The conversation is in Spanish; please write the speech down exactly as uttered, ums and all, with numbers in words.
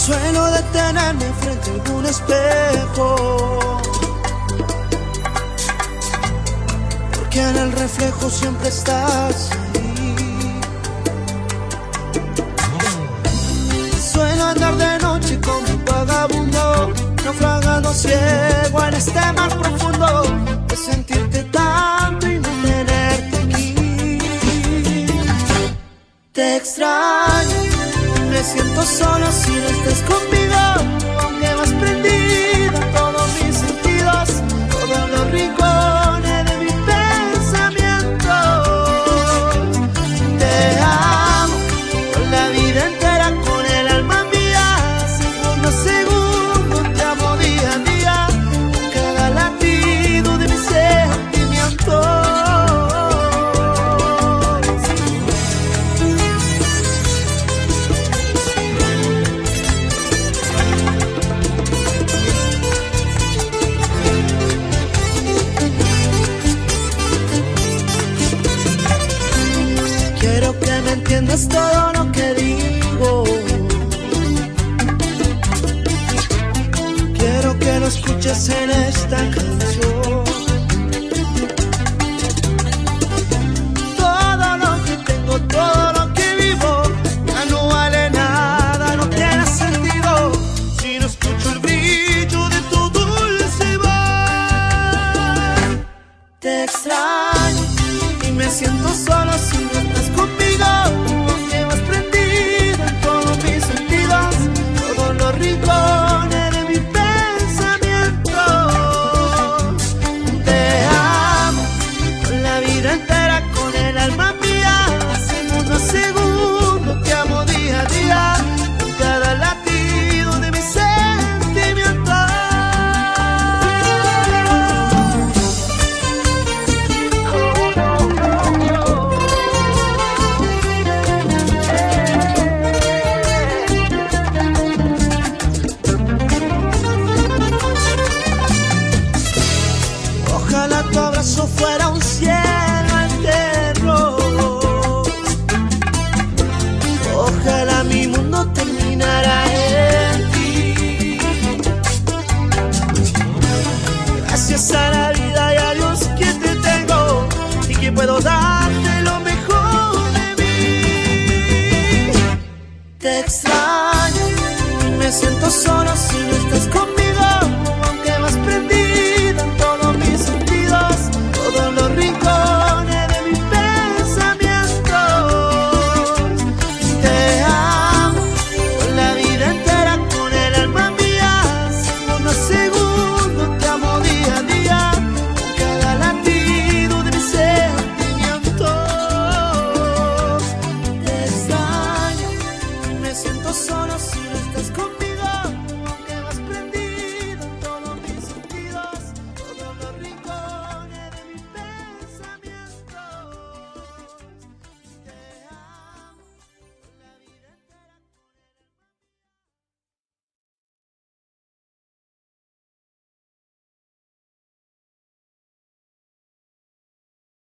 Suelo detenerme frente a algún espejo, porque en el reflejo siempre estás ahí. Suelo andar de noche como un vagabundo, naufragando ciego en este mar profundo, de sentirte tanto y no tenerte aquí. Te extraño, me siento solo si no estás conmigo, aunque vas prendido todos mis sentidos, todos los rincones de mi pensamiento. Te amo con la vida entera, con el alma mía, segundo a segundo te amo día a día, con cada latido de mis sentimientos. Quiero que me entiendas todo lo que digo, quiero que lo escuches en esta canción. Todo lo que tengo, todo lo que vivo, ya no vale nada, no tiene sentido si no escucho el brillo de tu dulce voz. Te extraño y me siento solo si no estás conmigo, aunque vas prendido en todos mis sentidos, todos los rincones de mi pensamiento. Te amo con la vida entera, con el alma mía, segundo a segundo te amo día a día, con cada latido de mis sentimientos. Ojalá tu abrazo fuera un cielo eterno, ojalá mi mundo terminara en ti. Gracias a la vida y a Dios que te tengo y que puedo darte lo mejor de mí. Te extraño y me siento solo si no estás conmigo,